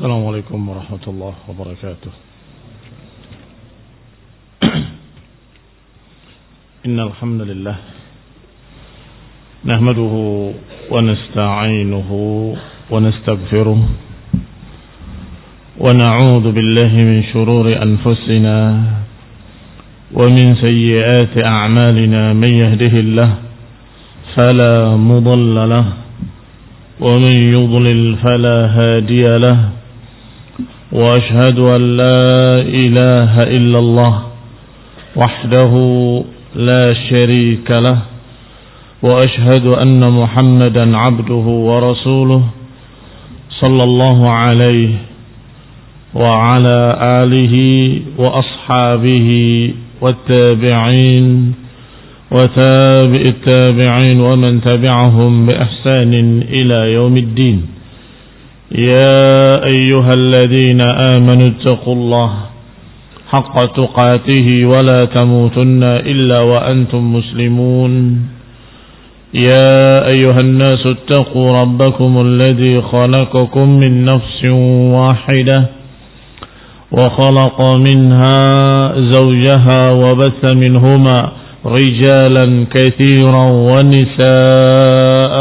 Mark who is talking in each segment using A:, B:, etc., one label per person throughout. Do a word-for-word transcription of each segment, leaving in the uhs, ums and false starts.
A: Assalamualaikum warahmatullahi wabarakatuh. Innal hamdalillah nahmaduhu wa nasta'inuhu wa nastaghfiruh wa na'udzu billahi min shururi anfusina wa min sayyiati a'malina man yahdihillahu fala mudilla lahu ومن يضلل فلا هادي له وأشهد أن لا إله إلا الله وحده لا شريك له وأشهد أن محمدا عبده ورسوله صلى الله عليه وعلى آله وأصحابه والتابعين وتابع التابعين ومن تبعهم بإحسان إلى يوم الدين. يا أيها الذين آمنوا اتقوا الله حق تقاته ولا تموتن إلا وأنتم مسلمون. يا أيها الناس اتقوا ربكم الذي خلقكم من نفس واحدة وخلق منها زوجها وبث منهما رجالا كثيرا ونساء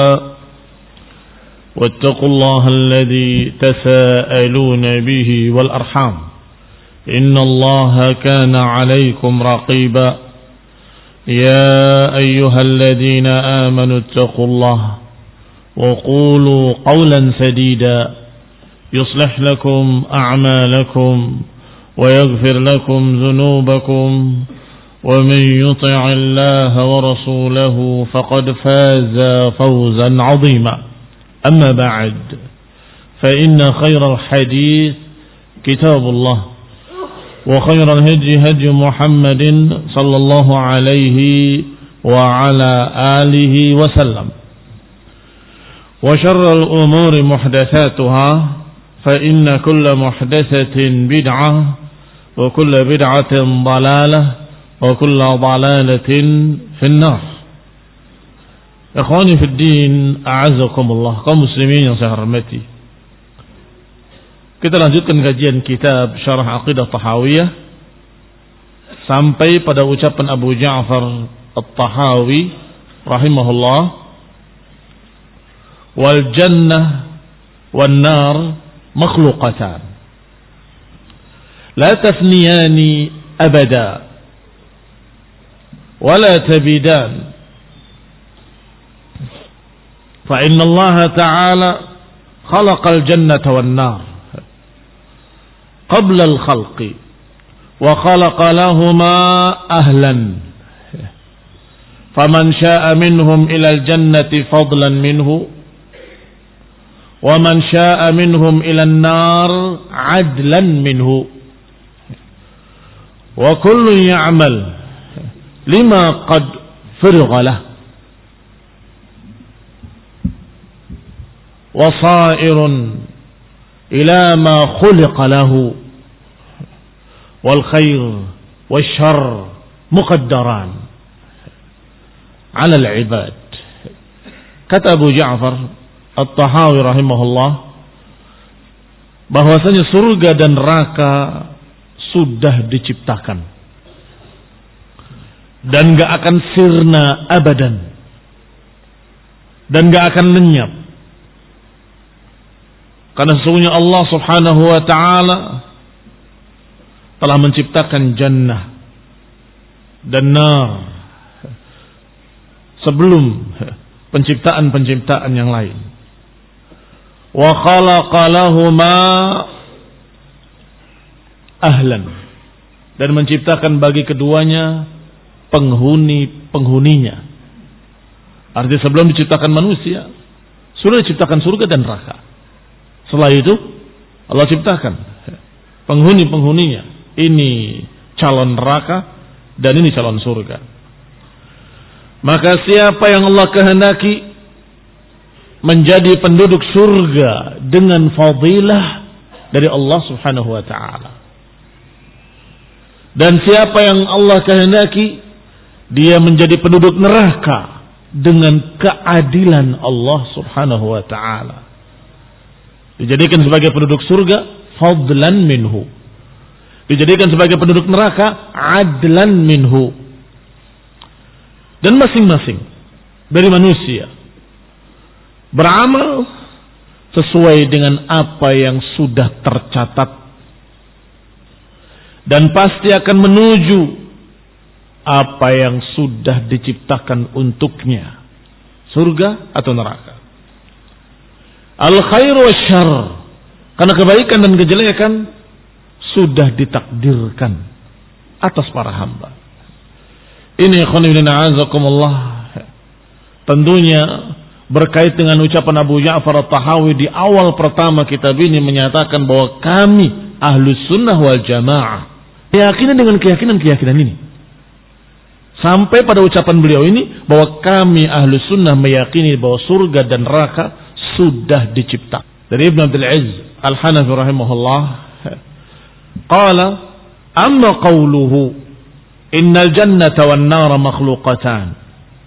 A: واتقوا الله الذي تساءلون به والأرحام إن الله كان عليكم رقيبا. يا أيها الذين آمنوا اتقوا الله وقولوا قولا سديدا يصلح لكم أعمالكم ويغفر لكم ذنوبكم ومن يطع الله ورسوله فقد فاز فوزا عظيما. أما بعد فإن خير الحديث كتاب الله وخير الهدي هدي محمد صلى الله عليه وعلى آله وسلم وشر الأمور محدثاتها فإن كل محدثة بدعة وكل بدعة ضلالة wa kullu dhalalatin finnar. Ikhwani fid din, a'azzakumullah, kaum muslimin yang saya hormati. Kita lanjutkan kajian kitab Syarah Aqidah Tahawiyah sampai pada ucapan Abu Ja'far At-Tahawi rahimahullah, wal jannah wan nar makhluqatan la tafniyani abada ولا تبيدان فإن الله تعالى خلق الجنة والنار قبل الخلق وخلق لهما أهلا فمن شاء منهم إلى الجنة فضلا منه ومن شاء منهم إلى النار عدلا منه وكل يعمل lima qad firgha lah wa sa'irun ila ma khuliqa lahu wal khair wash syarr muqaddaran ala al ibad. Kata Abu Ja'far At-Tahawi rahimahullah bahwasanya surga dan neraka sudah diciptakan dan gak akan sirna abadan dan gak akan lenyap, karena sesungguhnya Allah subhanahu wa ta'ala telah menciptakan jannah dan nar sebelum penciptaan-penciptaan yang lain. Wa khalaqa lahuma ahlan, dan menciptakan bagi keduanya penghuni-penghuninya. Artinya sebelum diciptakan manusia sudah diciptakan surga dan neraka. Setelah itu Allah ciptakan penghuni-penghuninya. Ini calon neraka dan ini calon surga. Maka siapa yang Allah kehendaki menjadi penduduk surga dengan fadilah dari Allah subhanahu wa ta'ala, dan siapa yang Allah kehendaki dia menjadi penduduk neraka dengan keadilan Allah subhanahu wa ta'ala, Dijadikan sebagai penduduk surga fadlan minhu. Dijadikan sebagai penduduk neraka adlan minhu. Dan masing-masing dari manusia beramal sesuai dengan apa yang sudah tercatat dan pasti akan menuju apa yang sudah diciptakan untuknya, surga atau neraka. Al khair wa syarr, karena kebaikan dan kejelekan sudah ditakdirkan atas para hamba. Ini khonibina azakumullah, tentunya berkait dengan ucapan Abu Ja'far At-Tahawi di awal pertama kitab ini menyatakan bahwa kami Ahlus Sunnah wal Jamaah keyakinan dengan keyakinan-keyakinan ini. Sampai pada ucapan beliau ini bahwa kami Ahlus Sunnah meyakini bahwa surga dan neraka sudah diciptakan. Dari Ibn Abdul Aziz Al-Hanafi rahimahullah, qala amma qawluhu innal jannata wan nara makhluqatan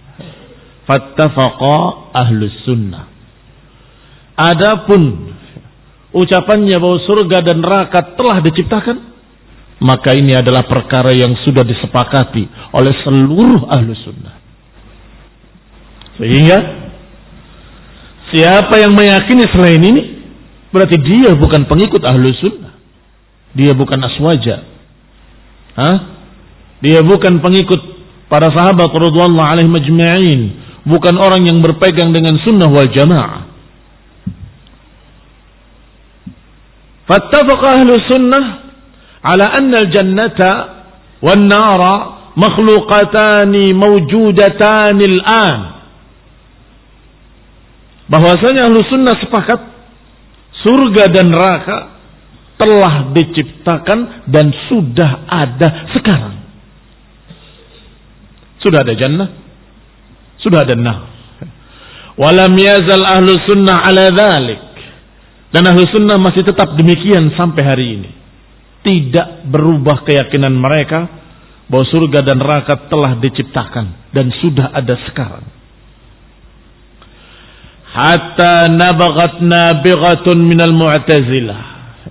A: fattafaqa ahlus sunnah. Adapun ucapannya bahwa surga dan neraka telah diciptakan, maka ini adalah perkara yang sudah disepakati oleh seluruh ahlus sunnah. Sehingga siapa yang meyakini selain ini berarti dia bukan pengikut ahlus sunnah. Dia bukan aswaja. Hah? Dia bukan pengikut para sahabat radhiyallahu alaihim ajma'in, bukan orang yang berpegang dengan sunnah wal jamaah. Fattafaqa ahlu sunnah ala anna al-jannata wan nara makhluqatani mawjudatani al-an. Bahwasanya ahlu sunnah sepakat surga dan neraka telah diciptakan dan sudah ada sekarang. Sudah ada jannah, sudah ada nar. Walam yazal ahlu sunnah ala dhalik. Dan ahlu sunnah masih tetap demikian sampai hari ini. Tidak berubah keyakinan mereka bahwa surga dan neraka telah diciptakan dan sudah ada sekarang. Hatta nabagat nabighatun minal mu'tazilah.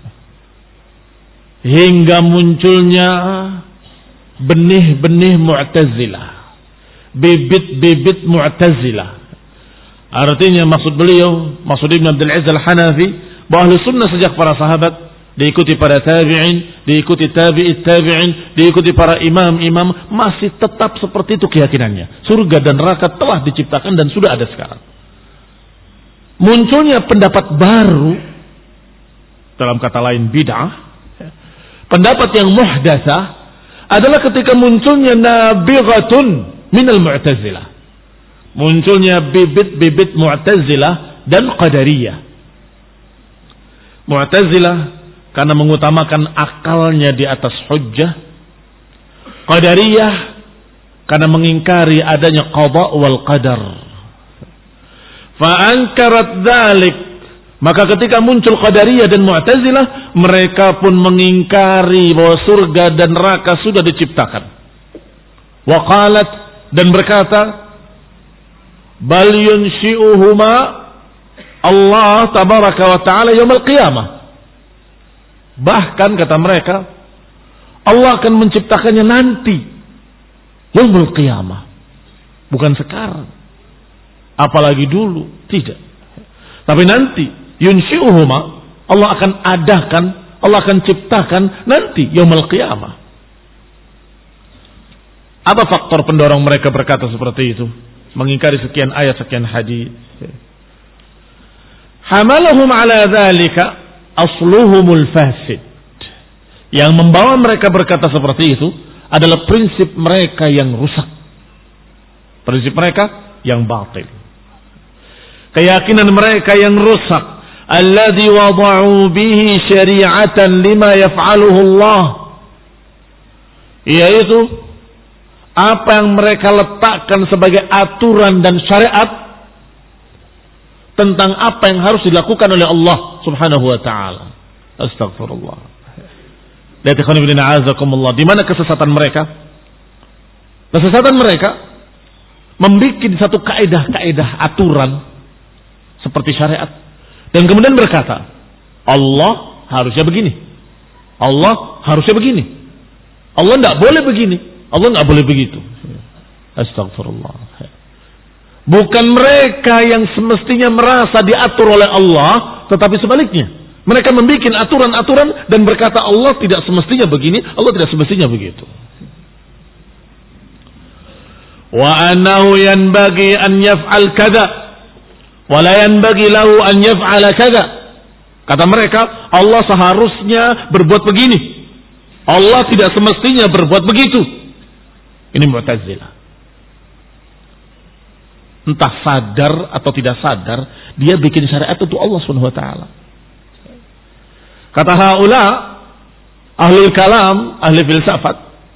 A: Hingga munculnya benih-benih mu'tazilah. Bibit-bibit mu'tazilah. Artinya maksud beliau, maksud Ibn Abdul Aziz Al-Hanafi, bahwa ahli sunnah sejak para sahabat, diikuti para tabi'in, diikuti tabi'it tabi'in, diikuti para imam-imam, masih tetap seperti itu keyakinannya. Surga dan neraka telah diciptakan dan sudah ada sekarang. Munculnya pendapat baru, dalam kata lain bid'ah, pendapat yang muhdatsah adalah ketika munculnya nabighatun minal mu'tazilah. Munculnya bibit-bibit mu'tazilah dan qadariyah. Mu'tazilah karena mengutamakan akalnya di atas hujjah. Qadariyah karena mengingkari adanya qada wal qadar. Fa'ankarat dzalik. Maka ketika muncul qadariyah dan mu'tazilah, mereka pun mengingkari bahwa surga dan neraka sudah diciptakan. Wa qalat, dan berkata, bal yunshi'uhuma Allah tabaraka wa ta'ala yaumil qiyamah. Bahkan kata mereka, Allah akan menciptakannya nanti, yaumil qiyamah, bukan sekarang, apalagi dulu, tidak. Tapi nanti yunshi'uhuma, Allah akan adakan, Allah akan ciptakan nanti yaumil qiyamah. Apa faktor pendorong mereka berkata seperti itu? Mengingkari sekian ayat, sekian hadis. Hamalahum ala dzalika asluhumul fasid. Yang membawa mereka berkata seperti itu adalah prinsip mereka yang rusak. Prinsip mereka yang batil. Keyakinan mereka yang rusak. Alladzi wada'u bihi syari'atan lima yaf'aluhu Allah. Yaitu apa yang mereka letakkan sebagai aturan dan syariat tentang apa yang harus dilakukan oleh Allah Subhanahu wa taala. Astagfirullah. Lihat ikhwan fillah azakumullah, di mana kesesatan mereka? Kesesatan mereka membikin satu kaidah-kaidah aturan seperti syariat dan kemudian berkata, Allah harusnya begini. Allah harusnya begini. Allah tidak boleh begini. Allah tidak boleh begitu. Astagfirullah. Bukan mereka yang semestinya merasa diatur oleh Allah, tetapi sebaliknya. Mereka membuat aturan-aturan dan berkata Allah tidak semestinya begini, Allah tidak semestinya begitu. Wa annahu yanbaghi an yaf'al kadza wa la yanbaghi lahu an yaf'ala kadza. Kata mereka, Allah seharusnya berbuat begini. Allah tidak semestinya berbuat begitu. Ini Mu'tazilah. Entah sadar atau tidak sadar, dia bikin syariat untuk Allah Subhanahu wa taala. Kata haula ahli kalam, ahli filsafat,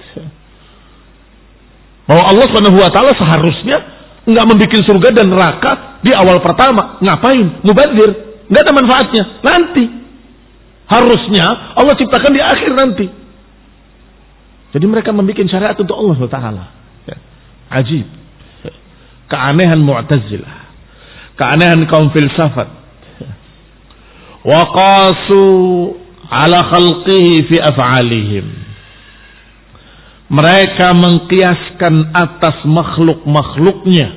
A: bahwa Allah Subhanahu wa taala seharusnya enggak membuat surga dan neraka di awal pertama. Ngapain? Mubadzir, enggak ada manfaatnya. Nanti harusnya Allah ciptakan di akhir nanti. Jadi mereka membuat syariat untuk Allah Subhanahu wa taala. Ajib. Keanehan Mu'tazilah, keanehan kaum filsafat. Wa qasu ala khalqihi fi af'alihim. Mereka mengkiaskan atas makhluk-makhluknya.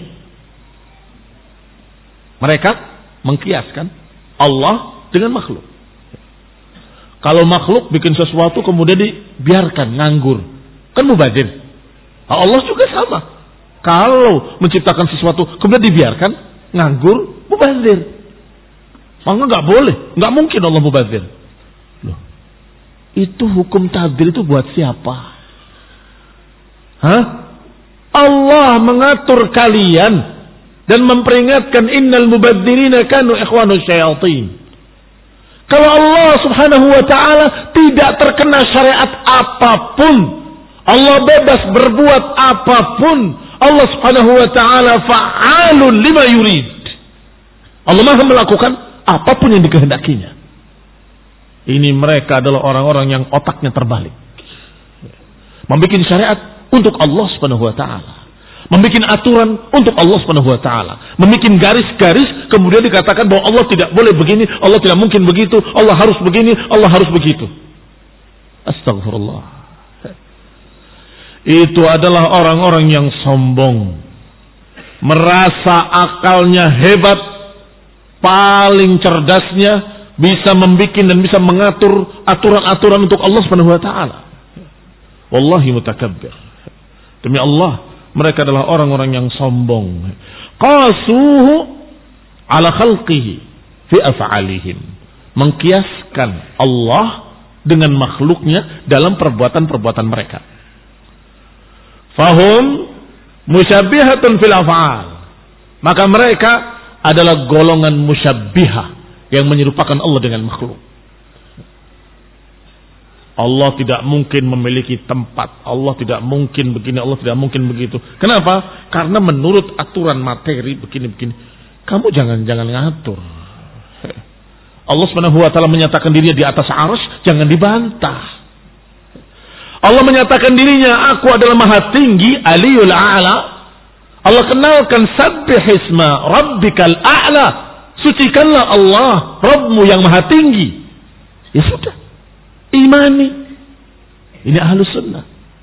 A: Mereka mengkiaskan Allah dengan makhluk. Kalau makhluk bikin sesuatu kemudian dibiarkan nganggur, kan mubadzir. Allah juga sama. Kalau menciptakan sesuatu kemudian dibiarkan nganggur, mubadzir. Maka nggak boleh, nggak mungkin Allah mubadzir. Loh, itu hukum takdir itu buat siapa? Hah? Allah mengatur kalian dan memperingatkan innal mubadzirina kanu ikhwanu syayatin. Kalau Allah Subhanahu wa taala tidak terkena syariat apapun, Allah bebas berbuat apapun, Allah Subhanahu wa taala fa'alun lima yurid. Allah Maha melakukan apapun yang dikehendakinya. Ini mereka adalah orang-orang yang otaknya terbalik. Membikin syariat untuk Allah Subhanahu wa taala. Membikin aturan untuk Allah Subhanahu wa taala. Membikin garis-garis kemudian dikatakan bahwa Allah tidak boleh begini, Allah tidak mungkin begitu, Allah harus begini, Allah harus begitu. Astagfirullah. Itu adalah orang-orang yang sombong, merasa akalnya hebat, paling cerdasnya, bisa membuat dan bisa mengatur aturan-aturan untuk Allah Subhanahu wa taala. Wallahi mutakabbir. Demi Allah, mereka adalah orang-orang yang sombong. Qasuhu ala khalqihi fi af'alihim. Mengkiaskan Allah dengan makhluknya dalam perbuatan-perbuatan mereka. Fahum musyabbihatun fil af'al. Maka mereka adalah golongan musyabbihah yang menyerupakan Allah dengan makhluk. Allah tidak mungkin memiliki tempat, Allah tidak mungkin begini, Allah tidak mungkin begitu. Kenapa? Karena menurut aturan materi begini-begini. Kamu jangan-jangan ngatur. Allah Subhanahu wa taala menyatakan dirinya di atas arsy, jangan dibantah. Allah menyatakan dirinya, aku adalah maha tinggi, aliyul a'la. Allah kenalkan sabbih isma rabbikal a'la. Sucikanlah Allah, Rabbmu yang maha tinggi. Ya sudah, imani. Ini ahlus sunnah.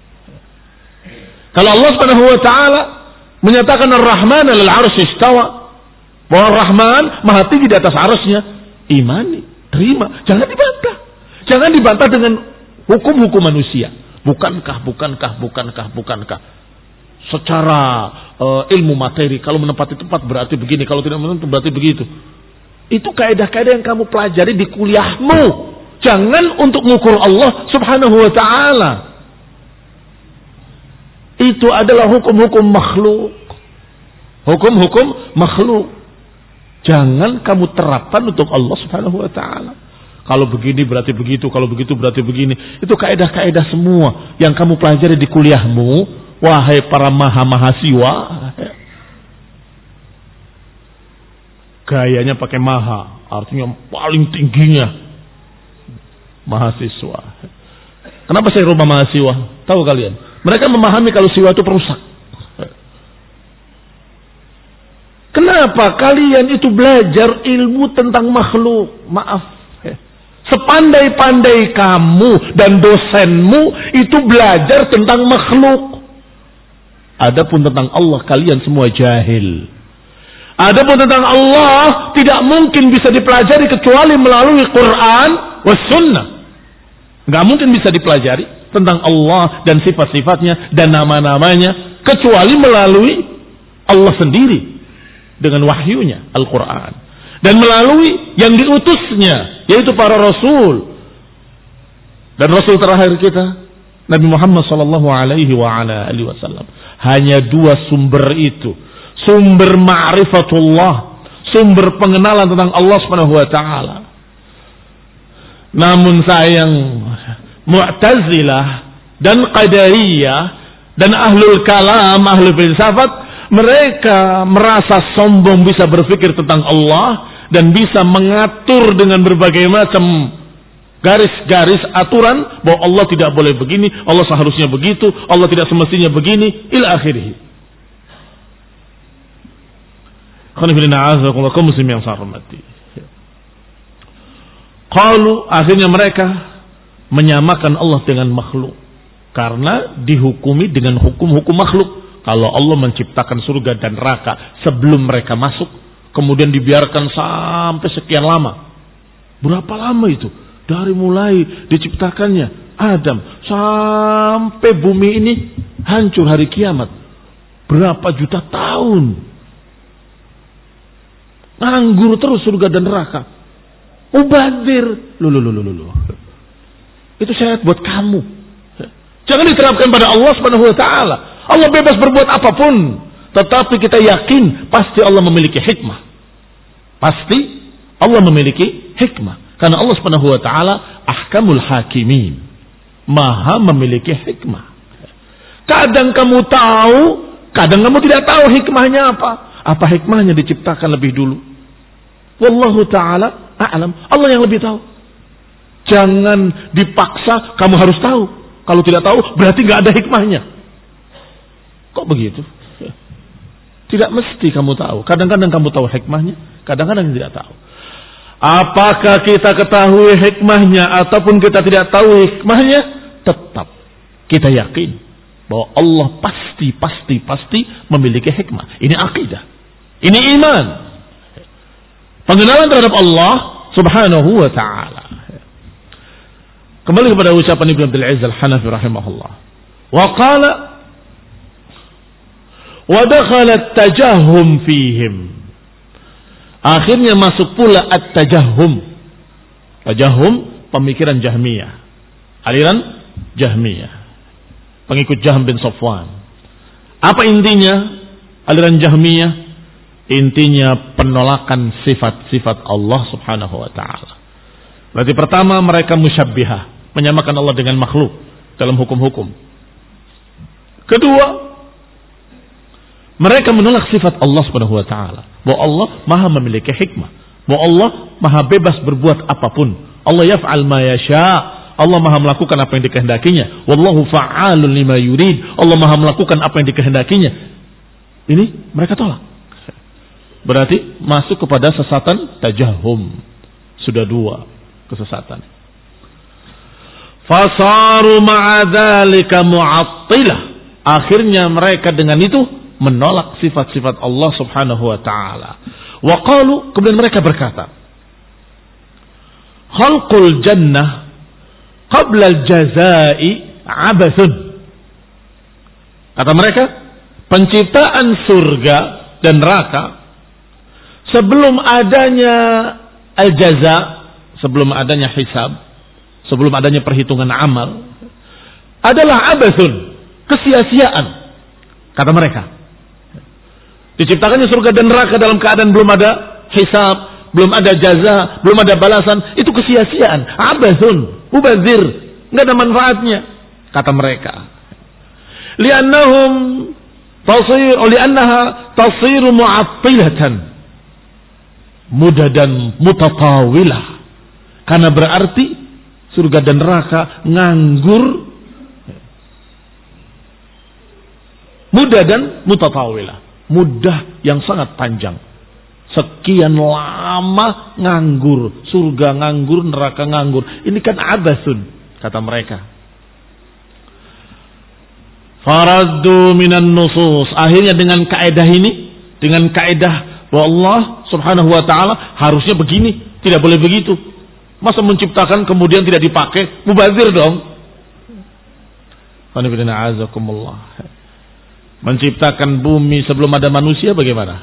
A: Kalau Allah Subhanahu wa taala menyatakan Ar-Rahman 'alal 'arsy istawa, bahwa Ar-Rahman maha tinggi di atas arsy-Nya, imani, terima, jangan dibantah. Jangan dibantah dengan hukum-hukum manusia. Bukankah, bukankah, bukankah, bukankah. Secara uh, ilmu materi, kalau menempati tempat berarti begini, kalau tidak menempati berarti begitu. Itu kaidah-kaidah yang kamu pelajari di kuliahmu. Jangan untuk mengukur Allah Subhanahu wa taala. Itu adalah hukum-hukum makhluk. Hukum-hukum makhluk. Jangan kamu terapkan untuk Allah Subhanahu wa taala. Kalau begini berarti begitu, kalau begitu berarti begini. Itu kaidah-kaidah semua yang kamu pelajari di kuliahmu, wahai para maha-mahasiswa. Gayanya pakai maha, artinya paling tingginya mahasiswa. Kenapa saya rumah mahasiswa? Tahu kalian? Mereka memahami kalau siwa itu perusak. Kenapa kalian itu belajar ilmu tentang makhluk? Maaf. Sepandai-pandai kamu dan dosenmu itu belajar tentang makhluk. Adapun tentang Allah kalian semua jahil. Adapun tentang Allah tidak mungkin bisa dipelajari kecuali melalui Quran was sunnah. Gak mungkin bisa dipelajari tentang Allah dan sifat-sifatnya dan nama-namanya kecuali melalui Allah sendiri dengan wahyunya Al-Quran dan melalui yang diutusnya yaitu para rasul. Dan rasul terakhir kita Nabi Muhammad sallallahu alaihi wasallam. Hanya dua sumber itu, sumber ma'rifatullah, sumber pengenalan tentang Allah Subhanahu wa taala. Namun sayang, Mu'tazilah dan Qadariyah dan ahlul kalam, ahlul filsafat, mereka merasa sombong bisa berpikir tentang Allah dan bisa mengatur dengan berbagai macam garis-garis aturan bahwa Allah tidak boleh begini, Allah seharusnya begitu, Allah tidak semestinya begini, ila akhirih. Kaum muslim yang saya hormati. Qalu, akhirnya mereka menyamakan Allah dengan makhluk karena dihukumi dengan hukum-hukum makhluk. Kalau Allah menciptakan surga dan neraka sebelum mereka masuk, kemudian dibiarkan sampai sekian lama. Berapa lama itu? Dari mulai diciptakannya Adam sampai bumi ini hancur hari kiamat. Berapa juta tahun. Nganggur terus surga dan neraka. Mubadir. Lulu, lulu, lulu. Itu syariat buat kamu. Jangan diterapkan pada Allah Subhanahu wa taala. Allah bebas berbuat apapun, tetapi kita yakin pasti Allah memiliki hikmah. Pasti Allah memiliki hikmah. Karena Allah Subhanahu wa taala ahkamul hakimin. Maha memiliki hikmah. Kadang kamu tahu, kadang kamu tidak tahu hikmahnya apa. Apa hikmahnya diciptakan lebih dulu? Wallahu taala a'lam. Allah yang lebih tahu. Jangan dipaksa kamu harus tahu. Kalau tidak tahu berarti nggak ada hikmahnya. Kok begitu? Tidak mesti kamu tahu. Kadang-kadang kamu tahu hikmahnya, kadang-kadang tidak tahu. Apakah kita ketahui hikmahnya ataupun kita tidak tahu hikmahnya, tetap kita yakin bahwa Allah pasti, pasti, pasti memiliki hikmah. Ini akidah. Ini iman. Pengenalan terhadap Allah Subhanahu wa ta'ala. Kembali kepada ucapan Ibnu Abdul Aziz Al-Hanafi rahimahullah. Wa qala wa dakhala at-tajahhum fihim. Akhirnya masuk pula at-tajahhum. Tajahhum pemikiran Jahmiyah. Aliran Jahmiyah. Pengikut Jahm bin Safwan. Apa intinya aliran Jahmiyah? Intinya penolakan sifat-sifat Allah Subhanahu wa taala. Berarti pertama mereka musyabbihah, menyamakan Allah dengan makhluk dalam hukum-hukum. Kedua, mereka menolak sifat Allah Subhanahu wa taala, bahwa Allah Maha memiliki hikmah, bahwa Allah Maha bebas berbuat apapun. Allah yaf'al ma yasha. Allah Maha melakukan apa yang dikehendakinya. Wallahu fa'alun lima yurid. Allah Maha melakukan apa yang dikehendakinya. Ini mereka tolak. Berarti masuk kepada sesatan tajahum. Sudah dua kesesatan. Fasaru ma'adzalika mu'attilah. Akhirnya mereka dengan itu menolak sifat-sifat Allah Subhanahu wa taala. Wa qalu, kemudian mereka berkata, khalqul jannah qabla al-jazaa'i 'abathun. Kata mereka, penciptaan surga dan neraka sebelum adanya al-jaza, sebelum adanya hisab, sebelum adanya perhitungan amal, adalah abathun, kesia-siaan. Kata mereka, diciptakannya surga dan neraka dalam keadaan belum ada hisab, belum ada jaza, belum ada balasan, itu kesia-siaan, abathun, mubazir, enggak ada manfaatnya. Kata mereka, li'annahum tasir, li'annaha tasiru mu'attilatan, mudah dan mutatawilah, karena berarti surga dan neraka nganggur, mudah dan mutatawilah, mudah yang sangat panjang, Sekian lama nganggur, surga nganggur, neraka nganggur. Ini kan abasun, kata mereka. Faraddu minan nusus. Akhirnya dengan kaidah ini, dengan kaidah bahwa Allah Subhanahu wa taala harusnya begini, tidak boleh begitu. Masa menciptakan kemudian tidak dipakai, mubazir dong. Menciptakan bumi sebelum ada manusia bagaimana?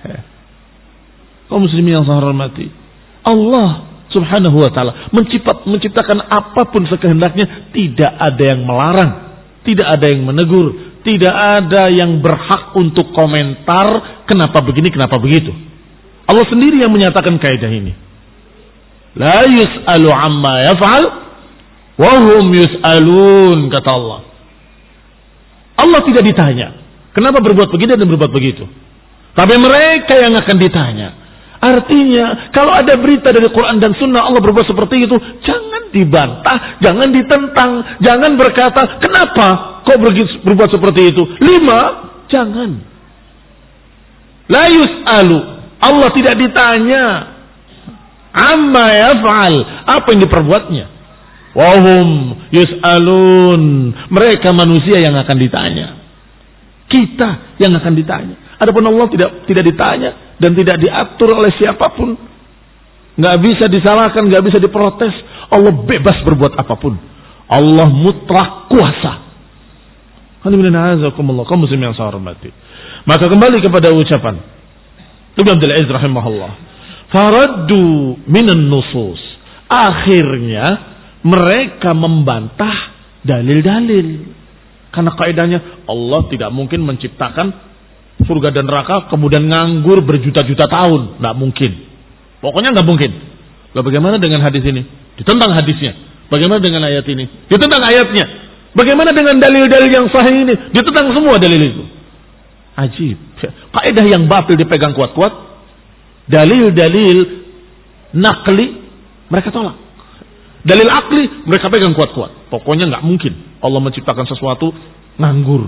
A: Kaum muslimin yang saya hormati, Allah Subhanahu wa taala menciptakan apapun sekehendaknya, tidak ada yang melarang, tidak ada yang menegur, tidak ada yang berhak untuk komentar kenapa begini, kenapa begitu. Allah sendiri yang menyatakan kaidah ini. La yus'alu amma yaf'al wa hum yus'alun, kata Allah. Allah tidak ditanya kenapa berbuat begini dan berbuat begitu, tapi mereka yang akan ditanya. Artinya, kalau ada berita dari Quran dan Sunnah Allah berbuat seperti itu, jangan dibantah, jangan ditentang, jangan berkata, kenapa kau berbuat seperti itu? Lima, jangan. La yus'alu, Allah tidak ditanya amma yaf'al, apa yang diperbuatnya. Wahum yus'alun, mereka manusia yang akan ditanya. Kita yang akan ditanya. Adapun Allah tidak tidak ditanya dan tidak diatur oleh siapapun. Nggak bisa disalahkan, nggak bisa diprotes. Allah bebas berbuat apapun. Allah mutlak kuasa. Alhamdulillah, kaum muslimin yang saya hormati. Maka kembali kepada ucapan Ibnu Abdul Aziz rahimahullah. Faraddu minan nusus. Akhirnya mereka membantah dalil-dalil. Karena kaidahnya Allah tidak mungkin menciptakan surga dan neraka kemudian nganggur berjuta-juta tahun. Nggak mungkin. Pokoknya nggak mungkin. Lalu bagaimana dengan hadis ini? Ditentang hadisnya. Bagaimana dengan ayat ini? Ditentang ayatnya. Bagaimana dengan dalil-dalil yang sahih ini? Ditentang semua dalil itu. Ajib. Kaidah yang batil dipegang kuat-kuat. Dalil-dalil nakli mereka tolak. Dalil akli mereka pegang kuat-kuat. Pokoknya nggak mungkin Allah menciptakan sesuatu nganggur.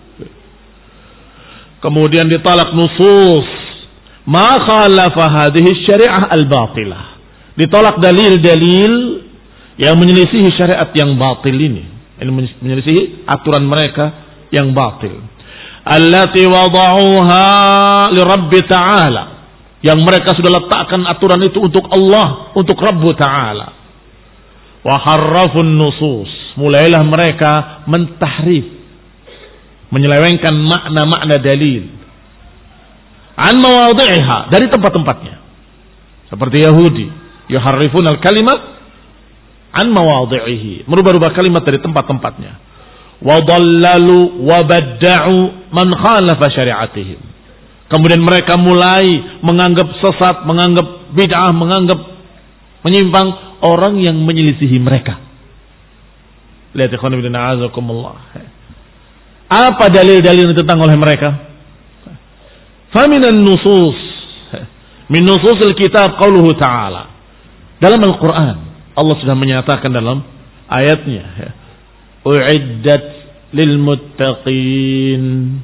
A: Kemudian ditalak nusus ma khalafa hadhihi syariah al-batilah. Ditolak dalil-dalil yang menyelisihi syariat yang batil ini. Ini menyelisihi aturan mereka yang batil. Allati wada'uha li Rabbi ta'ala. Yang mereka sudah letakkan aturan itu untuk Allah, untuk Rabbu ta'ala. Wa harrafun nusus. Mulailah mereka mentahrif, menyelewengkan makna-makna dalil an mawadhi'iha, dari tempat-tempatnya. Seperti Yahudi, yuharrifun al-kalimat an mawadhi'ihi, merubah-rubah kalimat dari tempat-tempatnya. Wa dhallalu wa badda'u man khalafa syari'atihim. Kemudian mereka mulai menganggap sesat, menganggap bid'ah, menganggap menyimpang orang yang menyelisihi mereka. Lihat ikhwan fillah, a'azakumullah. Apa dalil-dalil yang ditentang oleh mereka? Faminan nusus, min nususil kitab qauluhu ta'ala. Dalam Al-Quran Allah sudah menyatakan dalam ayatnya, u'iddat lil muttaqin,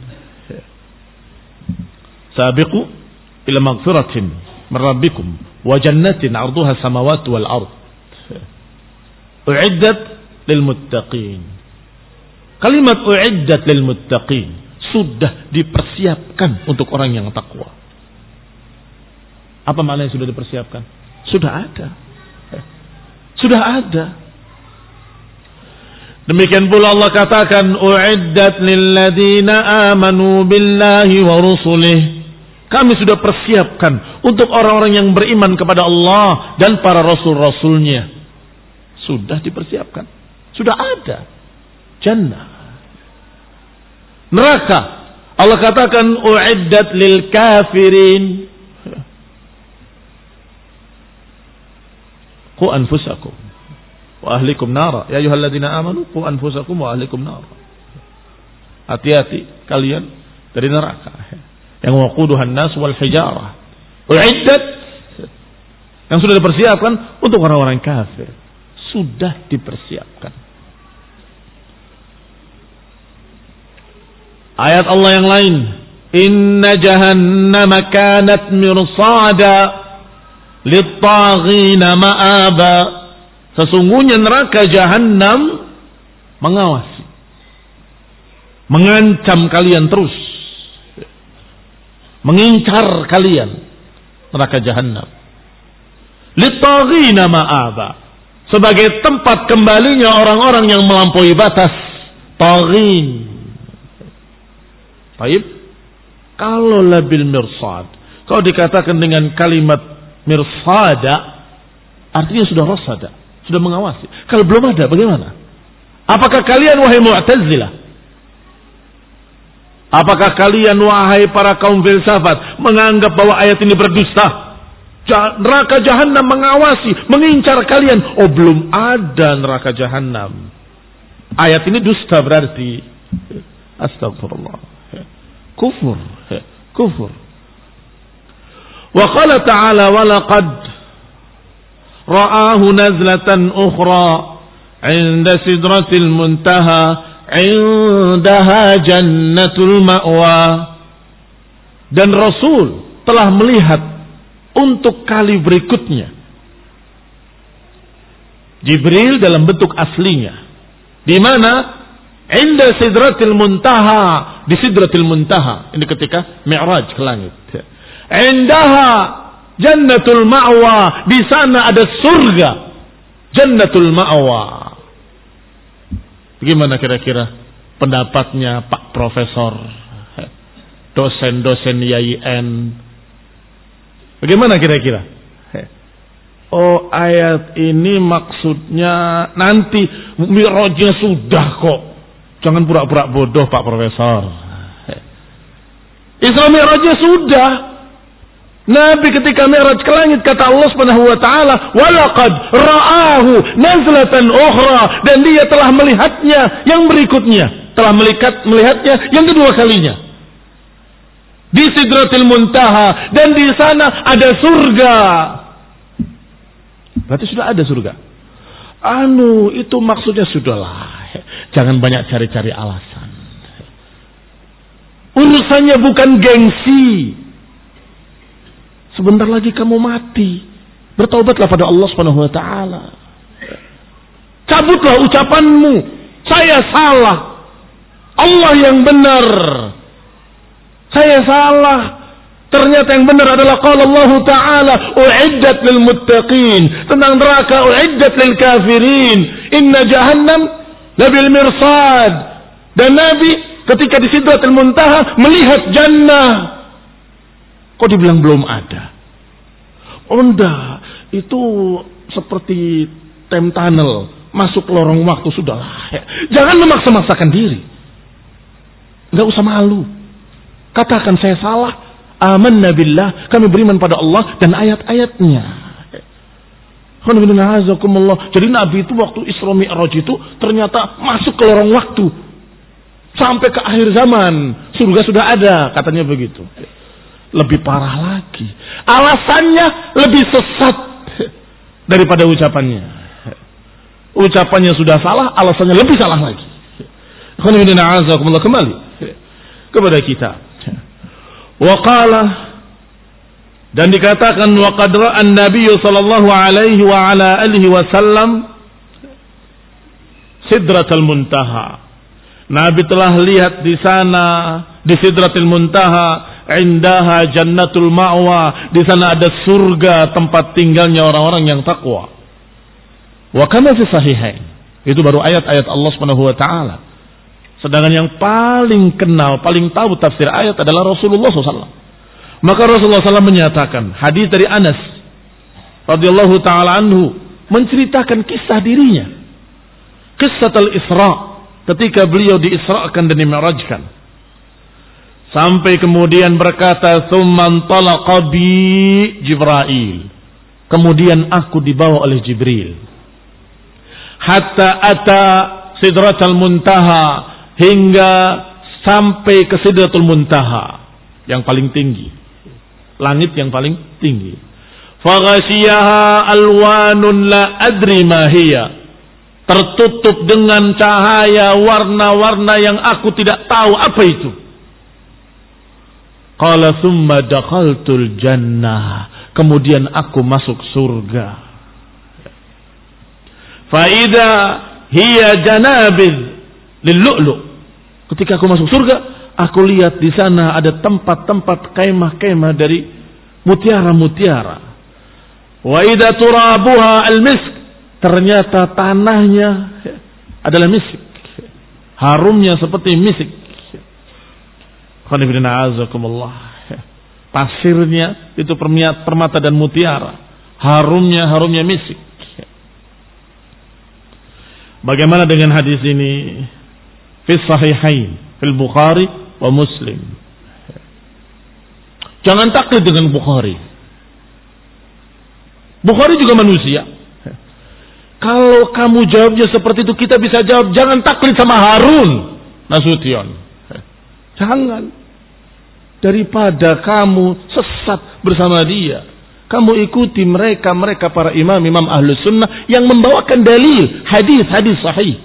A: sabiqu ila maghfiratin min rabbikum wa jannatin 'arduha samawati wal ard. U'iddat lil muttaqin. Kalimat u'iddat lil muttaqin, sudah dipersiapkan untuk orang yang takwa. Apa maknanya sudah dipersiapkan? Sudah ada. Sudah ada. Demikian pula Allah katakan u'iddat lil ladzina amanu billahi wa rusulih. Kami sudah persiapkan untuk orang-orang yang beriman kepada Allah dan para rasul-rasulnya. Sudah dipersiapkan. Sudah ada. Jannah. Neraka. Allah katakan u'iddat lil kafirin. Qu anfusakum wa ahlikum nara. Ya ayyuhalladzina amanu qu anfusakum wa ahlikum nara. Hati-hati kalian dari neraka. Yang waquduhan nas wal hijarah. U'iddat, yang sudah dipersiapkan untuk orang-orang kafir. Sudah dipersiapkan. Ayat Allah yang lain Inna jahannama kanat mirsada lit-taghina ma'aba. Sesungguhnya neraka jahannam mengawasi, mengancam kalian terus, mengincar kalian. Neraka jahannam lit-taghina ma'aba, sebagai tempat kembalinya orang-orang yang melampaui batas. Taghin. Baik. Kalau labil mirsad, kalau dikatakan dengan kalimat mirsada, artinya sudah rasada, sudah mengawasi. Kalau belum ada, bagaimana? Apakah kalian wahai Mu'tazilah, apakah kalian wahai para kaum filsafat menganggap bahwa ayat ini berdusta? Neraka jahannam mengawasi, mengincar kalian. Oh, belum ada neraka jahannam. Ayat ini dusta berarti. Astagfirullah. Kufur, kufur. Wa qala ta'ala wa laqad ra'ahu nazlatan ukhra 'inda sidratil muntaha 'indaha jannatul ma'wa. Dan Rasul telah melihat untuk kali berikutnya Jibril dalam bentuk aslinya, di mana inda sidratil muntaha, di sidratil muntaha, ini ketika mi'raj ke langit. Indaha jannatul ma'wa, di sana ada surga, jannatul ma'wa. Bagaimana kira-kira pendapatnya Pak Profesor, dosen-dosen Y I N? Bagaimana kira-kira? Oh, ayat ini maksudnya nanti mi'rajnya sudah kok. Jangan pura-pura bodoh Pak Profesor. Isra Mi'rajnya sudah. Nabi ketika Mi'raj ke langit, kata Allah Subhanahu wa taala, "Wa laqad ra'ahu nazlatan ukhra." Dan dia telah melihatnya yang berikutnya, telah melihat melihatnya yang kedua kalinya. Di Sidratil Muntaha, dan di sana ada surga. Berarti sudah ada surga. Anu, itu maksudnya sudahlah. Jangan banyak cari-cari alasan. Urusannya bukan gengsi. Sebentar lagi kamu mati. Bertaubatlah pada Allah Subhanahu wa taala. Cabutlah ucapanmu, saya salah, Allah yang benar. Saya salah. Ternyata yang benar adalah qala Allah Ta'ala, u'iddat lil muttaqin. Tentang neraka, u'iddat lil kafirin. Inna jahannam labil mirsad. Dan Nabi ketika di Sidratul Muntaha melihat jannah. Kok dibilang belum ada? Oh enggak, itu seperti time tunnel, masuk lorong waktu, sudahlah. Jangan memaksa-maksakan diri. Enggak usah malu. Katakan saya salah. Amanna billah, kami beriman pada Allah dan ayat-ayatnya. Jadi Nabi itu waktu Isra Mi'raj itu ternyata masuk ke lorong waktu. Sampai ke akhir zaman, surga sudah ada, katanya begitu. Lebih parah lagi, alasannya lebih sesat daripada ucapannya. Ucapannya sudah salah, alasannya lebih salah lagi. Kembali kepada kita. Waqala, dan dikatakan waqad ra'a an-nabiy sallallahu alaihi wa ala alihi wasallam Sidratul Muntaha. Nabi telah lihat di sana, di Sidratul Muntaha, indaha jannatul ma'wa, di sana ada surga tempat tinggalnya orang-orang yang takwa. Wa kama fi sahihain, itu baru ayat-ayat Allah Subhanahu wa taala. Sedangkan yang paling kenal, paling tahu tafsir ayat adalah Rasulullah shallallahu alaihi wasallam. Maka Rasulullah shallallahu alaihi wasallam menyatakan, hadis dari Anas radhiyallahu taala anhu, menceritakan kisah dirinya, kisah al-Isra, ketika beliau diisrakan dan dimi'rajkan, sampai kemudian berkata, "Tsumman talaqa bi Jibril." Kemudian aku dibawa oleh Jibril, hatta ata Sidratul Muntaha, hingga sampai ke Sidratul Muntaha yang paling tinggi, langit yang paling tinggi. Faghashiyaha alwanun la adri ma hiya, tertutup dengan cahaya warna-warna yang aku tidak tahu apa itu. Qala thumma dakhaltul jannah. Kemudian aku masuk surga. Fa idza hiya janabid lil-lu'lu'. Ketika aku masuk surga, aku lihat di sana ada tempat-tempat kemah-kemah dari mutiara-mutiara. Wa idza turabuha al-misk. Ternyata tanahnya adalah misik. Harumnya seperti misik. Pasirnya itu permata dan mutiara. Harumnya harumnya misik. Bagaimana dengan hadis ini? Fi sahihain, fil Bukhari wa Muslim. Jangan taklid dengan Bukhari. Bukhari juga manusia. Kalau kamu jawabnya seperti itu, kita bisa jawab, jangan taklid sama Harun Nasution. Jangan. Daripada kamu sesat bersama dia, kamu ikuti mereka, mereka para imam-imam ahlus sunnah yang membawakan dalil, hadis-hadis sahih.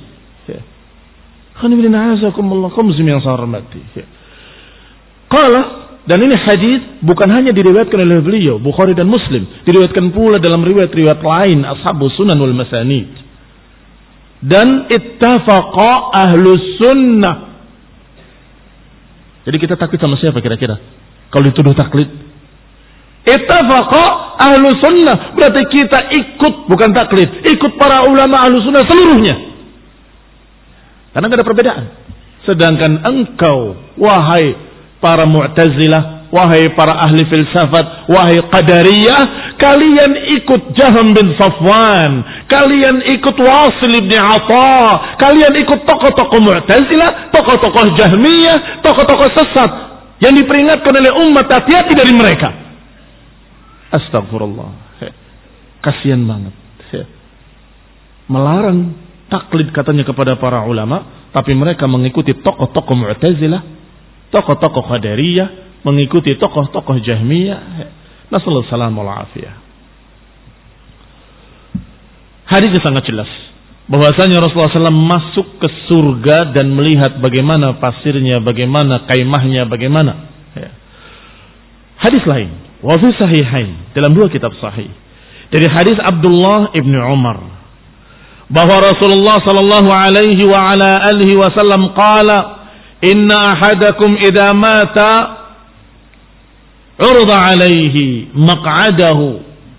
A: Qala, dan ini hadis bukan hanya diriwayatkan oleh beliau, Bukhari dan Muslim, diriwayatkan pula dalam riwayat-riwayat lain ashabus sunan wal masanid. Dan ittafaqa ahlus sunnah. Jadi kita taklid sama siapa kira-kira? Kalau dituduh taklid, ittafaqa ahlu sunnah, berarti kita ikut, bukan taklid, ikut para ulama ahlu sunnah seluruhnya. Karena tidak ada perbedaan. Sedangkan engkau, wahai para mu'tazilah, wahai para ahli filsafat, wahai qadariyah, kalian ikut Jahm bin Safwan, kalian ikut Wasil bin Atha, kalian ikut tokoh-tokoh mu'tazilah, tokoh-tokoh jahmiyah, tokoh-tokoh sesat yang diperingatkan oleh umat, hati-hati dari mereka. Astagfirullah. Kasihan banget. Melarang taklid katanya kepada para ulama, tapi mereka mengikuti tokoh-tokoh mu'tazilah, tokoh-tokoh qadariyah, mengikuti tokoh-tokoh jahmiyah. Nasallahu salam wal afiyah. Hadisnya sangat jelas bahwasanya Rasulullah shallallahu alaihi wasallam masuk ke surga dan melihat bagaimana pasirnya, bagaimana kaimahnya, bagaimana. Hadis lain, wa fi sahihain, dalam dua kitab sahih, dari hadis Abdullah ibn Umar, bahwa Rasulullah sallallahu alaihi wa ala alihi wasallam qala, inna ahadakum idza mata urda alaihi maq'adahu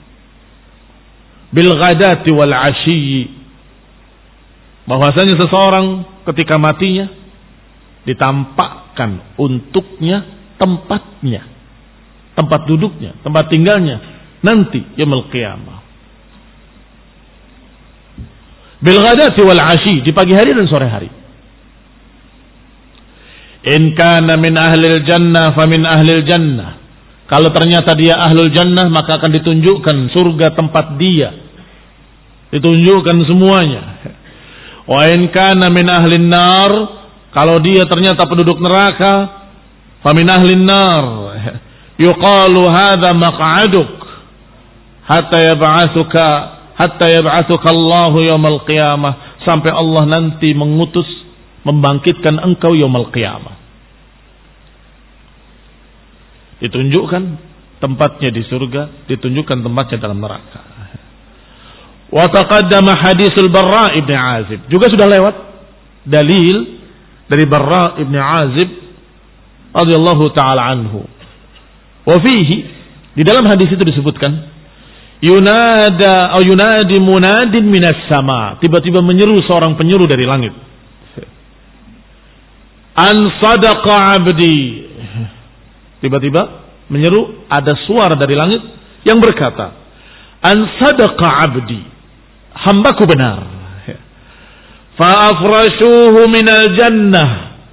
A: bil ghadati wal 'ashyi. Bahwasanya seseorang ketika matinya ditampakkan untuknya tempatnya, tempat duduknya, tempat tinggalnya nanti yaumul qiyamah. Bil ghadati wal 'ashyi, di pagi hari dan sore hari. In kana min ahlil jannah fa min ahlil jannah. Kalau ternyata dia ahlul jannah, maka akan ditunjukkan surga tempat dia. Ditunjukkan semuanya. Wa in kana min ahlin nar, kalau dia ternyata penduduk neraka, fa min ahlin nar. Yuqalu hadza maq'aduk hatta yab'atsuka hatta yab'atsuka Allahu yaumil qiyamah, sampai Allah nanti mengutus membangkitkan engkau yaumil qiyamah. Ditunjukkan tempatnya di surga, ditunjukkan tempatnya dalam neraka. Wa taqaddama hadisul Barra ibn Azib, juga sudah lewat dalil dari Barra ibn Azib radhiyallahu taala anhu. Wa fihi, di dalam hadis itu disebutkan, yunada atau yunadi munadin minas sama, tiba-tiba menyeru seorang penyeru dari langit. An sadaqa abdi. Tiba-tiba menyeru, ada suara dari langit yang berkata, an sadaqa abdi, hambaku benar. Fa afrashuhu minal jannah,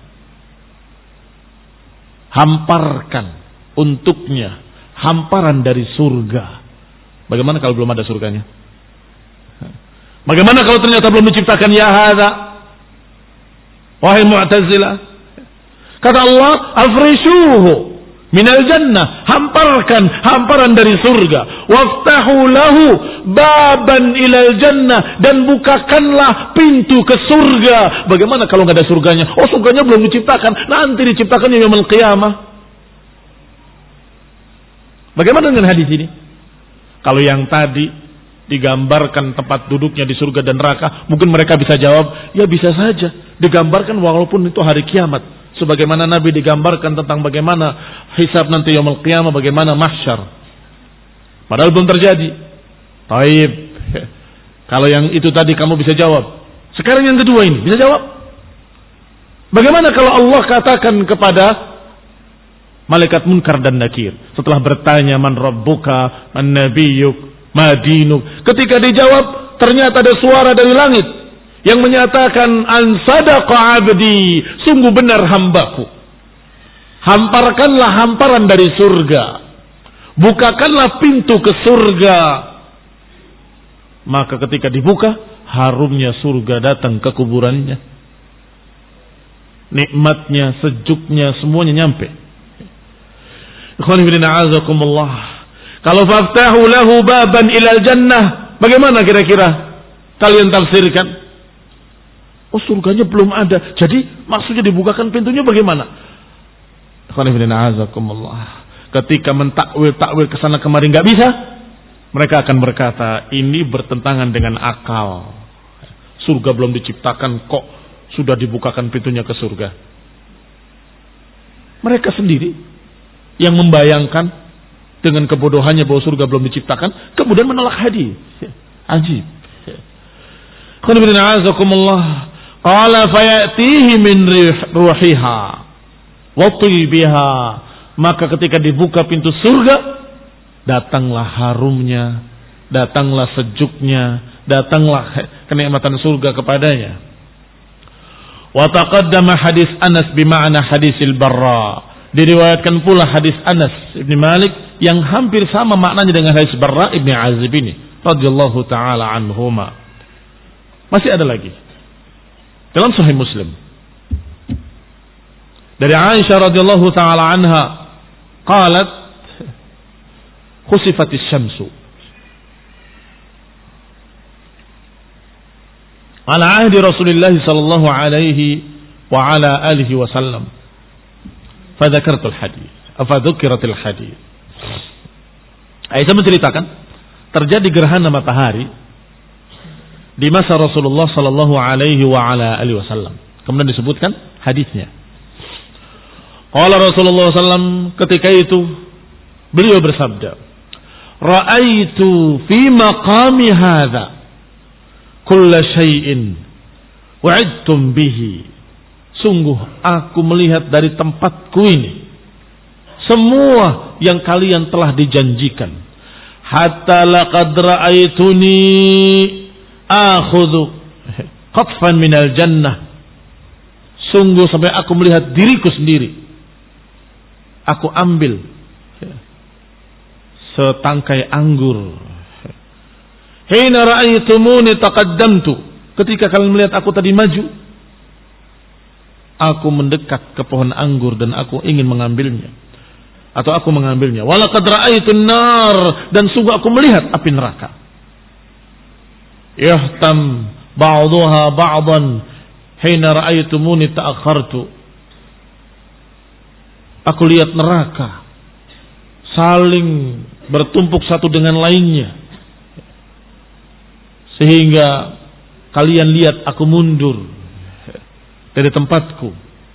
A: hamparkan untuknya hamparan dari surga. Bagaimana kalau belum ada surganya? Bagaimana kalau ternyata belum diciptakan ya hadza? Wahai Mu'tazilah, kata Allah, afrishuhu minal jannah, hamparkan hamparan dari surga. Waftahu lahu baban ilal jannah, dan bukakanlah pintu ke surga. Bagaimana kalau nggak ada surganya? Oh, surganya belum diciptakan, nanti diciptakannya yaumul qiyamah. Bagaimana dengan hadis ini? Kalau yang tadi digambarkan tempat duduknya di surga dan neraka, mungkin mereka bisa jawab, ya bisa saja digambarkan walaupun itu hari kiamat. Sebagaimana Nabi digambarkan tentang bagaimana hisab nanti yaumul qiyamah, bagaimana mahsyar. Padahal belum terjadi. Taib. Kalau yang itu tadi kamu bisa jawab. Sekarang yang kedua ini, bisa jawab? Bagaimana kalau Allah katakan kepada malaikat munkar dan nakir, setelah bertanya man rabbuka, man nabiyyuk, ma dinuk, ketika dijawab ternyata ada suara dari langit yang menyatakan an sadaqa abdi, sungguh benar hambaku. Hamparkanlah hamparan dari surga, bukakanlah pintu ke surga. Maka ketika dibuka, harumnya surga datang ke kuburannya. Nikmatnya, sejuknya, semuanya nyampe. Ikhwani fillah azakumullah. Kalau faftahu lahu baban ilal jannah, bagaimana kira-kira kalian tafsirkan? Oh, surganya belum ada. Jadi maksudnya dibukakan pintunya bagaimana? Ikhwani fillah azakumullah. Ketika mentakwil-takwil kesana kemari nggak bisa, mereka akan berkata, ini bertentangan dengan akal. Surga belum diciptakan kok sudah dibukakan pintunya ke surga. Mereka sendiri yang membayangkan dengan kebodohannya bahwa surga belum diciptakan, kemudian menolak hadis. Ajib. Qala fayatihi min ruhiha wa tibiha. Maka ketika dibuka pintu surga, datanglah harumnya, datanglah sejuknya, datanglah kenikmatan surga kepadanya. Wa taqaddama hadis Anas bima'na hadisil Barra. Diriwayatkan pula hadis Anas bin Malik yang hampir sama maknanya dengan hadis Barra ibn Azib ini radhiyallahu taala anhuma. Masih ada lagi dalam Sahih Muslim dari Aisyah radhiyallahu taala anha qalat khusifatis syamsu ala ahdi Rasulullah sallallahu alaihi wa ala alihi wasallam fadzakartul hadis afadzukiratil hadis. Aisyah menceritakan terjadi gerhana matahari di masa Rasulullah sallallahu alaihi wa ala alihi wasallam. Kemudian disebutkan hadisnya. Qala Rasulullah sallallahu alaihi wasallam, ketika itu beliau bersabda, ra'aitu fi maqami hadza kulla syai'in wa'idtum bihi. Sungguh aku melihat dari tempatku ini semua yang kalian telah dijanjikan. Hatta laqad ra'aituni akhudhu qatfan minal jannah. Sungguh sampai aku melihat diriku sendiri, aku ambil setangkai anggur. Hina ra'aitumuni taqaddamtu. Ketika kalian melihat aku tadi maju, aku mendekat ke pohon anggur dan aku ingin mengambilnya, atau aku mengambilnya. Walaqad ra'aitun nar, dan sungguh aku melihat api neraka. Yahtam ba'dhuha ba'dan hina ra'aitumuni ta'akhartu. Aku lihat neraka saling bertumpuk satu dengan lainnya, sehingga kalian lihat aku mundur dari tempatku.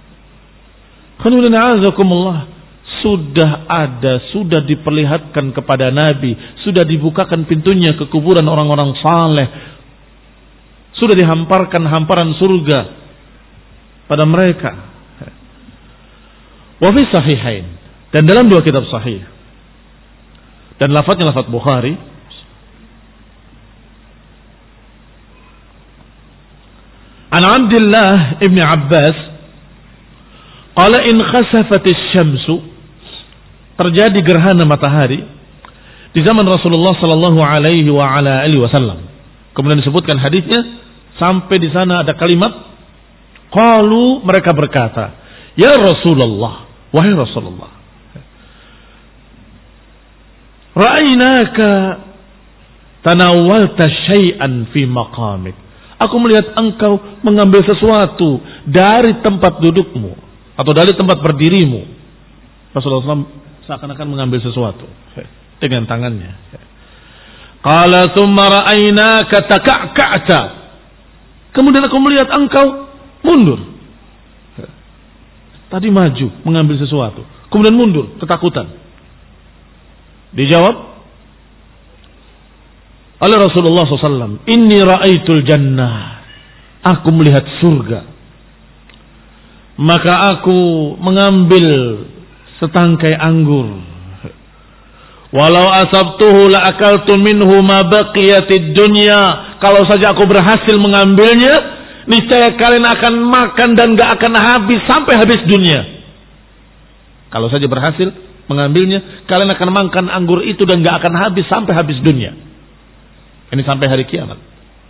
A: Sudah ada, sudah diperlihatkan kepada Nabi, sudah dibukakan pintunya ke kuburan orang-orang saleh, sudah dihamparkan hamparan surga pada mereka. Wa fi sahihain, dan dalam dua kitab sahih, dan lafadznya lafadz Bukhari, an Abdullah ibn Abbas qala in khasafatis syamsu, terjadi gerhana matahari di zaman Rasulullah sallallahu alaihi wa ala alihi wasallam. Kemudian disebutkan hadisnya sampai di sana ada kalimat qalu, mereka berkata, ya Rasulullah, wahai Rasulullah, ra'ainaka tanawwalta syai'an fi maqamik. Aku melihat engkau mengambil sesuatu dari tempat dudukmu atau dari tempat berdirimu. Rasulullah shallallahu alaihi wasallam seakan-akan mengambil sesuatu dengan tangannya. Qala tsumma ra'aynaka taka'ka'ta. Kemudian aku melihat engkau mundur. Tadi maju mengambil sesuatu, kemudian mundur ketakutan. Dijawab oleh Rasulullah shallallahu alaihi wasallam, inni ra'aitul jannah. Aku melihat surga. Maka aku mengambil setangkai anggur. Walau asabtuhu la akaltu minhu ma baqiyatid dunya. Kalau saja aku berhasil mengambilnya, niscaya kalian akan makan dan gak akan habis sampai habis dunia. Kalau saja berhasil mengambilnya, kalian akan makan anggur itu dan gak akan habis sampai habis dunia. Ini sampai hari kiamat.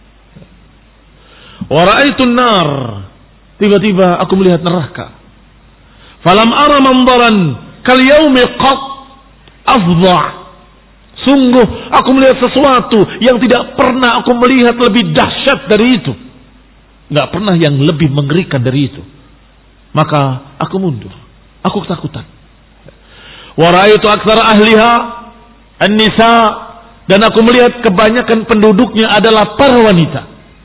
A: Wa ra'aitun nar. Tiba-tiba aku melihat neraka. Falam ara mandaran kal yaumi qat afdha. Sungguh aku melihat sesuatu yang tidak pernah aku melihat lebih dahsyat dari itu. Enggak pernah yang lebih mengerikan dari itu. Maka aku mundur. Aku ketakutan. Wa ra'aitu aktsara ahliha an-nisa, dan aku melihat kebanyakan penduduknya adalah para wanita.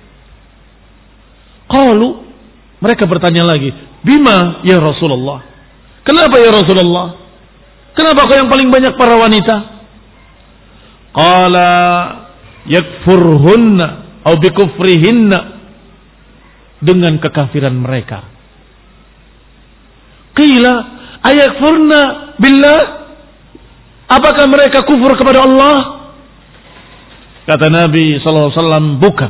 A: Qalu, mereka bertanya lagi, bima ya Rasulullah? Kenapa ya Rasulullah? Kenapa kau yang paling banyak para wanita? Qala yakfurhunna au bikufrihinna, dengan kekafiran mereka. Qila ayakfurna billah, apakah mereka kufur kepada Allah? Kata Nabi sallallahu alaihi wasallam, bukan.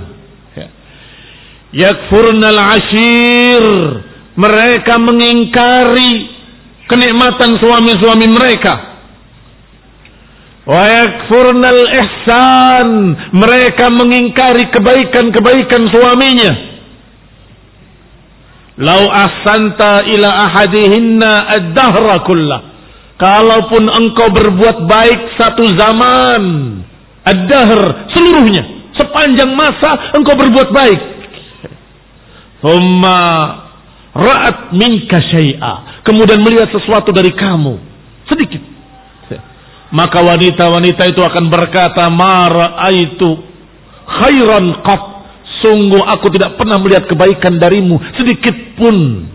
A: Yakfurnal ashir, mereka mengingkari kenikmatan suami-suami mereka. Wa yakfurnal ihsan, mereka mengingkari kebaikan-kebaikan suaminya. Lau ahsanta ila ahadihinna ad-dahra kullah, kalaupun engkau berbuat baik satu zaman, ad-dahr, seluruhnya, sepanjang masa engkau berbuat baik. Thumma ra'at minka syai'a, kemudian melihat sesuatu dari kamu sedikit, maka wanita-wanita itu akan berkata, ma ra'aitu khairan qat, sungguh aku tidak pernah melihat kebaikan darimu sedikit pun.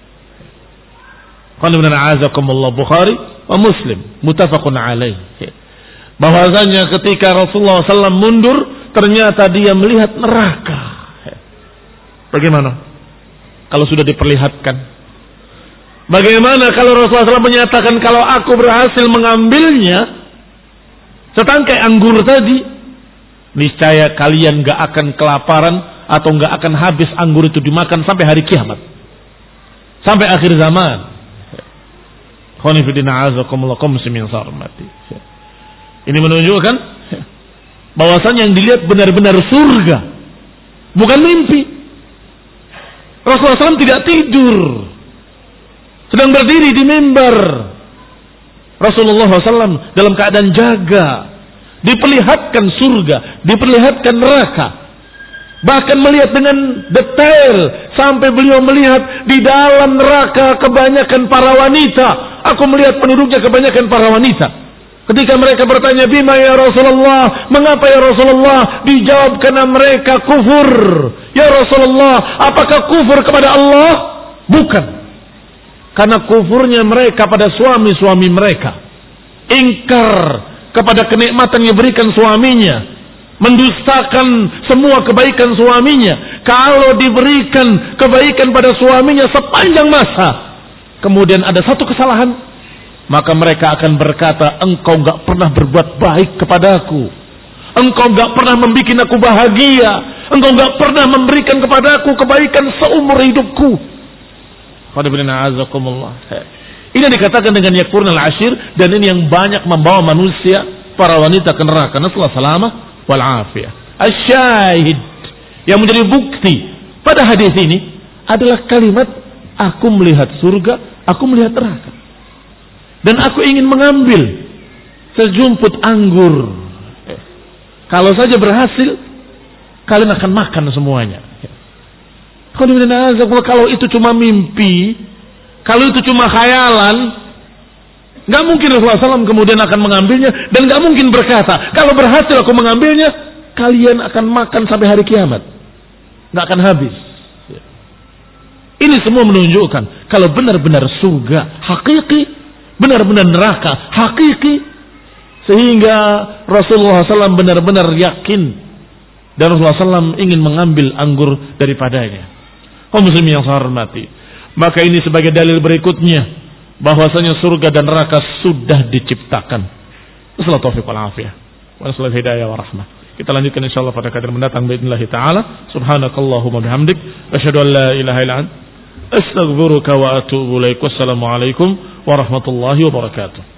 A: Qala ibn a'azakumullah, Bukhari wa Muslim muttafaqun alaih. Bahwasanya ketika Rasulullah shallallahu alaihi wasallam mundur, ternyata dia melihat neraka. Bagaimana kalau sudah diperlihatkan? Bagaimana kalau Rasulullah shallallahu alaihi wasallam menyatakan, kalau aku berhasil mengambilnya setangkai anggur tadi, niscaya kalian gak akan kelaparan atau gak akan habis anggur itu dimakan sampai hari kiamat, sampai akhir zaman. Ini menunjukkan bahwasannya yang dilihat benar-benar surga, bukan mimpi. Rasulullah shallallahu alaihi wasallam tidak tidur, sedang berdiri di mimbar. Rasulullah shallallahu alaihi wasallam dalam keadaan jaga, diperlihatkan surga, diperlihatkan neraka, bahkan melihat dengan detail sampai beliau melihat di dalam neraka kebanyakan para wanita. Aku melihat penduduknya kebanyakan para wanita. Ketika mereka bertanya, bima ya Rasulullah, mengapa ya Rasulullah? Dijawab, karena mereka kufur. Ya Rasulullah, apakah kufur kepada Allah? Bukan. Karena kufurnya mereka pada suami-suami mereka, ingkar kepada kenikmatan yang diberikan suaminya, mendustakan semua kebaikan suaminya. Kalau diberikan kebaikan pada suaminya sepanjang masa, kemudian ada satu kesalahan, maka mereka akan berkata, engkau gak pernah berbuat baik kepadaku, engkau gak pernah membuat aku bahagia, engkau gak pernah memberikan kepadaku kebaikan seumur hidupku. Ini dikatakan dengan yakfurnal ashir, dan ini yang banyak membawa manusia, para wanita ke neraka. Nasallahu salamah wal afiyah. Asyahid, yang menjadi bukti pada hadis ini adalah kalimat, aku melihat surga, aku melihat neraka, dan aku ingin mengambil sejumput anggur. Kalau saja berhasil, kalian akan makan semuanya. Kalau itu cuma mimpi, kalau itu cuma khayalan, Gak mungkin Rasulullah shallallahu alaihi wasallam kemudian akan mengambilnya dan gak mungkin berkata, kalau berhasil aku mengambilnya, kalian akan makan sampai hari kiamat. Gak akan habis. Ini semua menunjukkan kalau benar-benar surga hakiki, benar-benar neraka hakiki, sehingga Rasulullah shallallahu alaihi wasallam benar-benar yakin dan Rasulullah shallallahu alaihi wasallam ingin mengambil anggur daripadanya. Oh muslimin yang saya hormati, maka ini sebagai dalil berikutnya bahwasanya surga dan neraka sudah diciptakan. Wassalamualaikum warahmatullahi wabarakatuh. Wassalamualaikum hidayah wa rahmah. Kita lanjutkan insyaallah pada kajian mendatang باذن taala. Subhanakallahumma bihamdik asyhadu an la ilaha illa anta astaghfiruka wa atubu ilaik. Wassalamu alaikum warahmatullahi wabarakatuh.